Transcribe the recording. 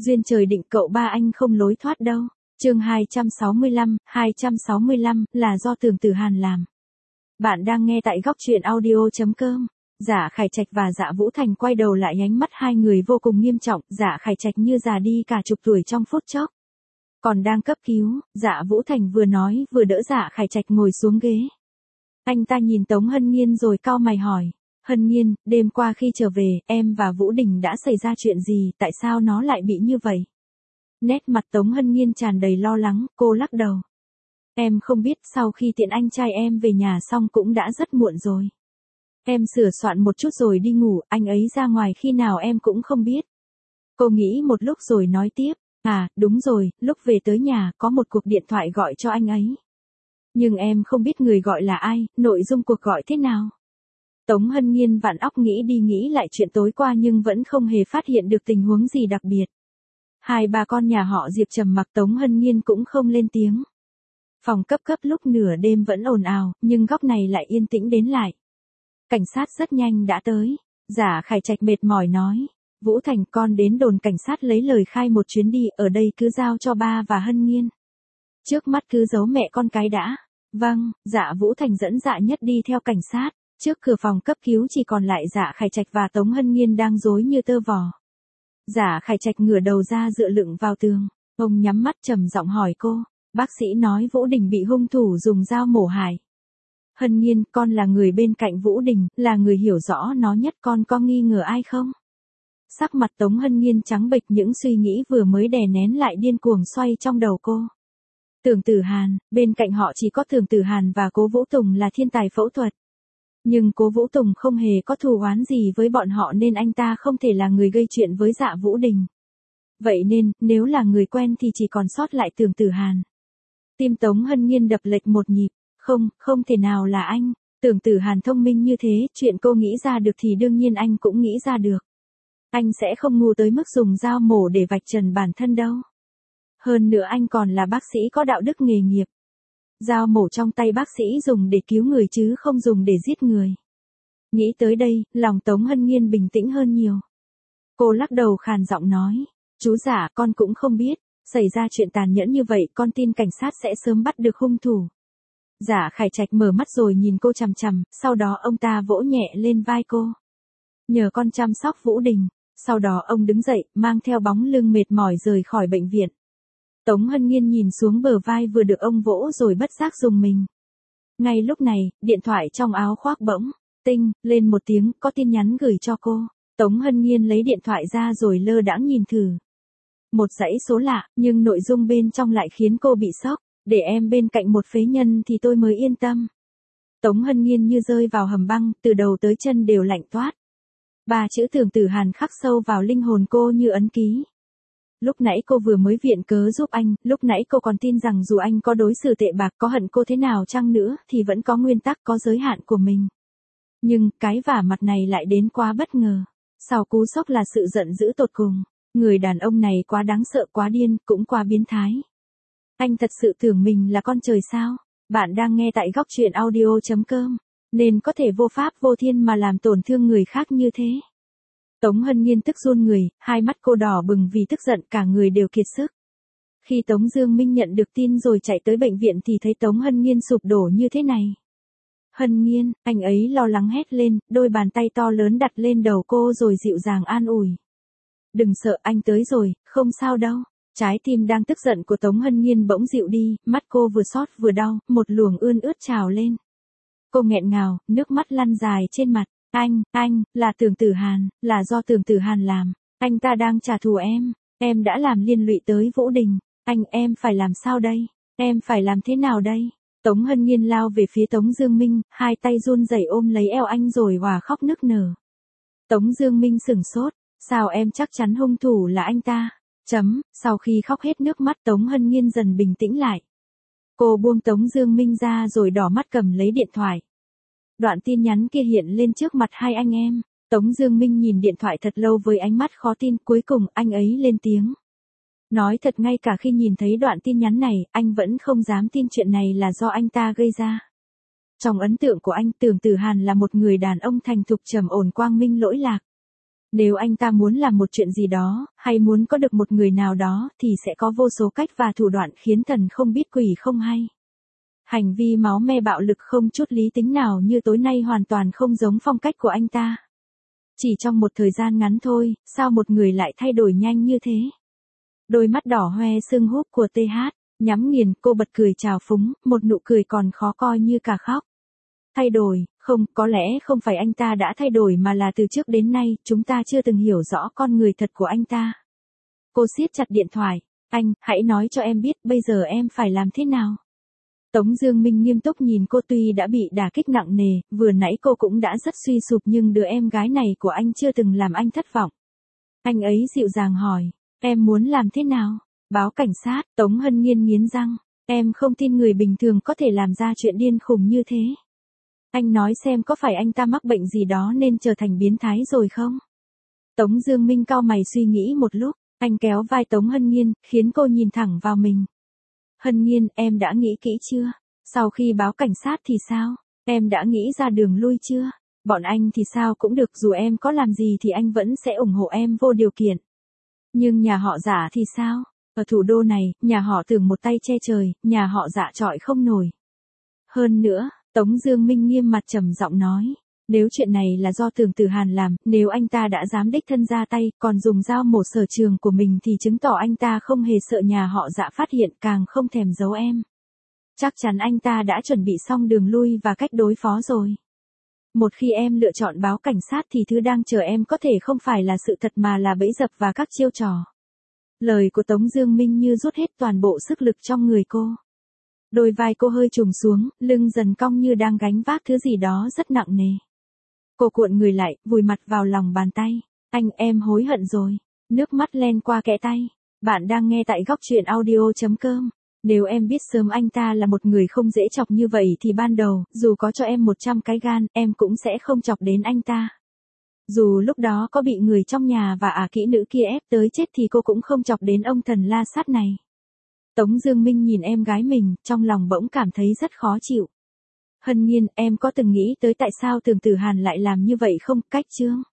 Duyên trời định cậu ba anh không lối thoát đâu. Chương 265 là do Tưởng Tử Hàn làm. Bạn đang nghe tại góc truyện audio.com. Dạ Khải Trạch và Dạ Vũ Thành quay đầu lại, ánh mắt hai người vô cùng nghiêm trọng, Dạ Khải Trạch như già đi cả chục tuổi trong phút chốc. Còn đang cấp cứu, Dạ Vũ Thành vừa nói vừa đỡ Dạ Khải Trạch ngồi xuống ghế. Anh ta nhìn Tống Hân Nhiên rồi cau mày hỏi, Hân Nhiên, đêm qua khi trở về, em và Vũ Đình đã xảy ra chuyện gì, tại sao nó lại bị như vậy? Nét mặt Tống Hân Nhiên tràn đầy lo lắng, cô lắc đầu. Em không biết, sau khi tiễn anh trai em về nhà xong cũng đã rất muộn rồi. Em sửa soạn một chút rồi đi ngủ, anh ấy ra ngoài khi nào em cũng không biết. Cô nghĩ một lúc rồi nói tiếp, à, đúng rồi, lúc về tới nhà có một cuộc điện thoại gọi cho anh ấy. Nhưng em không biết người gọi là ai, nội dung cuộc gọi thế nào. Tống Hân Nhiên vặn óc nghĩ đi nghĩ lại chuyện tối qua nhưng vẫn không hề phát hiện được tình huống gì đặc biệt. Hai bà con nhà họ Diệp trầm mặc, Tống Hân Nhiên cũng không lên tiếng. Phòng cấp lúc nửa đêm vẫn ồn ào, nhưng góc này lại yên tĩnh đến lại. Cảnh sát rất nhanh đã tới. Dạ Khải Trạch mệt mỏi nói, Vũ Thành, con đến đồn cảnh sát lấy lời khai một chuyến đi, ở đây cứ giao cho ba và Hân Nhiên. Trước mắt cứ giấu mẹ con cái đã. Vâng, Dạ Vũ Thành dẫn Dạ Nhất đi theo cảnh sát. Trước cửa phòng cấp cứu chỉ còn lại Dạ Khải Trạch và Tống Hân Nhiên đang rối như tơ vò. Dạ Khải Trạch ngửa đầu ra dựa lưng vào tường. Ông nhắm mắt trầm giọng hỏi cô, bác sĩ nói Vũ Đình bị hung thủ dùng dao mổ hại. Hân Nhiên, con là người bên cạnh Vũ Đình, là người hiểu rõ nó nhất, con có nghi ngờ ai không? Sắc mặt Tống Hân Nhiên trắng bệch, những suy nghĩ vừa mới đè nén lại điên cuồng xoay trong đầu cô. Tưởng Tử Hàn, bên cạnh họ chỉ có Tưởng Tử Hàn và Cố Vũ Tùng là thiên tài phẫu thuật. Nhưng Cố Vũ Tùng không hề có thù oán gì với bọn họ nên anh ta không thể là người gây chuyện với Dạ Vũ Đình. Vậy nên, nếu là người quen thì chỉ còn sót lại Tưởng Tử Hàn. Tim Tống Hân Nhiên đập lệch một nhịp, không thể nào là anh. Tưởng Tử Hàn thông minh như thế, chuyện cô nghĩ ra được thì đương nhiên anh cũng nghĩ ra được. Anh sẽ không ngu tới mức dùng dao mổ để vạch trần bản thân đâu. Hơn nữa anh còn là bác sĩ có đạo đức nghề nghiệp. Dao mổ trong tay bác sĩ dùng để cứu người chứ không dùng để giết người. Nghĩ tới đây, lòng Tống Hân Nhiên bình tĩnh hơn nhiều. Cô lắc đầu khàn giọng nói, chú Dạ, con cũng không biết, xảy ra chuyện tàn nhẫn như vậy, con tin cảnh sát sẽ sớm bắt được hung thủ. Dạ Khải Trạch mở mắt rồi nhìn cô chằm chằm, sau đó ông ta vỗ nhẹ lên vai cô. Nhờ con chăm sóc Vũ Đình. Sau đó ông đứng dậy, mang theo bóng lưng mệt mỏi rời khỏi bệnh viện. Tống Hân Nhiên nhìn xuống bờ vai vừa được ông vỗ rồi bất giác rùng mình. Ngay lúc này, điện thoại trong áo khoác bỗng tinh lên một tiếng, có tin nhắn gửi cho cô. Tống Hân Nhiên lấy điện thoại ra rồi lơ đãng nhìn thử. Một dãy số lạ, nhưng nội dung bên trong lại khiến cô bị sốc. Để em bên cạnh một phế nhân thì tôi mới yên tâm. Tống Hân Nhiên như rơi vào hầm băng, từ đầu tới chân đều lạnh toát. Ba chữ Tưởng Tử Hàn khắc sâu vào linh hồn cô như ấn ký. Lúc nãy cô vừa mới viện cớ giúp anh, lúc nãy cô còn tin rằng dù anh có đối xử tệ bạc, có hận cô thế nào chăng nữa, thì vẫn có nguyên tắc, có giới hạn của mình. Nhưng, cái vả mặt này lại đến quá bất ngờ. Sau cú sốc là sự giận dữ tột cùng. Người đàn ông này quá đáng sợ, quá điên, cũng quá biến thái. Anh thật sự tưởng mình là con trời sao? Bạn đang nghe tại góc truyện audio.com. Nên có thể vô pháp vô thiên mà làm tổn thương người khác như thế. Tống Hân Nhiên tức run người, hai mắt cô đỏ bừng vì tức giận, cả người đều kiệt sức. Khi Tống Dương Minh nhận được tin rồi chạy tới bệnh viện thì thấy Tống Hân Nhiên sụp đổ như thế này. Hân Nhiên, anh ấy lo lắng hét lên, đôi bàn tay to lớn đặt lên đầu cô rồi dịu dàng an ủi. Đừng sợ, anh tới rồi, không sao đâu. Trái tim đang tức giận của Tống Hân Nhiên bỗng dịu đi, mắt cô vừa xót vừa đau, một luồng ươn ướt trào lên. Cô nghẹn ngào, nước mắt lăn dài trên mặt. Anh, là Tưởng Tử Hàn, là do Tưởng Tử Hàn làm. Anh ta đang trả thù em đã làm liên lụy tới Vũ Đình. Em phải làm sao đây? Em phải làm thế nào đây? Tống Hân Nhiên lao về phía Tống Dương Minh, hai tay run rẩy ôm lấy eo anh rồi òa khóc nức nở. Tống Dương Minh sửng sốt, sao em chắc chắn hung thủ là anh ta? Sau khi khóc hết nước mắt Tống Hân Nhiên dần bình tĩnh lại. Cô buông Tống Dương Minh ra rồi đỏ mắt cầm lấy điện thoại. Đoạn tin nhắn kia hiện lên trước mặt hai anh em. Tống Dương Minh nhìn điện thoại thật lâu với ánh mắt khó tin, cuối cùng anh ấy lên tiếng. Nói thật, ngay cả khi nhìn thấy đoạn tin nhắn này, anh vẫn không dám tin chuyện này là do anh ta gây ra. Trong ấn tượng của anh, Tưởng Tử Hàn là một người đàn ông thành thục, trầm ổn, quang minh lỗi lạc. Nếu anh ta muốn làm một chuyện gì đó, hay muốn có được một người nào đó, thì sẽ có vô số cách và thủ đoạn khiến thần không biết quỷ không hay. Hành vi máu me bạo lực không chút lý tính nào như tối nay hoàn toàn không giống phong cách của anh ta. Chỉ trong một thời gian ngắn thôi, sao một người lại thay đổi nhanh như thế? Đôi mắt đỏ hoe sưng húp của TH, nhắm nghiền, cô bật cười trào phúng, một nụ cười còn khó coi như cả khóc. Thay đổi, không, có lẽ không phải anh ta đã thay đổi mà là từ trước đến nay, chúng ta chưa từng hiểu rõ con người thật của anh ta. Cô siết chặt điện thoại, anh, hãy nói cho em biết bây giờ em phải làm thế nào. Tống Dương Minh nghiêm túc nhìn cô, tuy đã bị đả kích nặng nề, vừa nãy cô cũng đã rất suy sụp nhưng đứa em gái này của anh chưa từng làm anh thất vọng. Anh ấy dịu dàng hỏi, em muốn làm thế nào? Báo cảnh sát, Tống Hân Nhiên nghiến răng, em không tin người bình thường có thể làm ra chuyện điên khùng như thế. Anh nói xem có phải anh ta mắc bệnh gì đó nên trở thành biến thái rồi không? Tống Dương Minh cau mày suy nghĩ một lúc, anh kéo vai Tống Hân Nhiên, khiến cô nhìn thẳng vào mình. Hân Nhiên, em đã nghĩ kỹ chưa? Sau khi báo cảnh sát thì sao? Em đã nghĩ ra đường lui chưa? Bọn anh thì sao cũng được, dù em có làm gì thì anh vẫn sẽ ủng hộ em vô điều kiện. Nhưng nhà họ Dạ thì sao? Ở thủ đô này, nhà họ Tưởng một tay che trời, nhà họ Dạ chọi không nổi. Hơn nữa, Tống Dương Minh nghiêm mặt trầm giọng nói, nếu chuyện này là do Tưởng Tử Hàn làm, nếu anh ta đã dám đích thân ra tay, còn dùng dao mổ sở trường của mình thì chứng tỏ anh ta không hề sợ nhà họ Dạ phát hiện, càng không thèm giấu em. Chắc chắn anh ta đã chuẩn bị xong đường lui và cách đối phó rồi. Một khi em lựa chọn báo cảnh sát thì thứ đang chờ em có thể không phải là sự thật mà là bẫy dập và các chiêu trò. Lời của Tống Dương Minh như rút hết toàn bộ sức lực trong người cô. Đôi vai cô hơi trùng xuống, lưng dần cong như đang gánh vác thứ gì đó rất nặng nề. Cô cuộn người lại, vùi mặt vào lòng bàn tay. Anh, em hối hận rồi. Nước mắt len qua kẽ tay. Bạn đang nghe tại góc truyện audio.com. Nếu em biết sớm anh ta là một người không dễ chọc như vậy thì ban đầu, dù có cho em 100 cái gan, em cũng sẽ không chọc đến anh ta. Dù lúc đó có bị người trong nhà và kỹ nữ kia ép tới chết thì cô cũng không chọc đến ông thần la sát này. Tống Dương Minh nhìn em gái mình, trong lòng bỗng cảm thấy rất khó chịu. Hân Nhiên, em có từng nghĩ tới tại sao Tưởng Tử Hàn lại làm như vậy không? Cách chương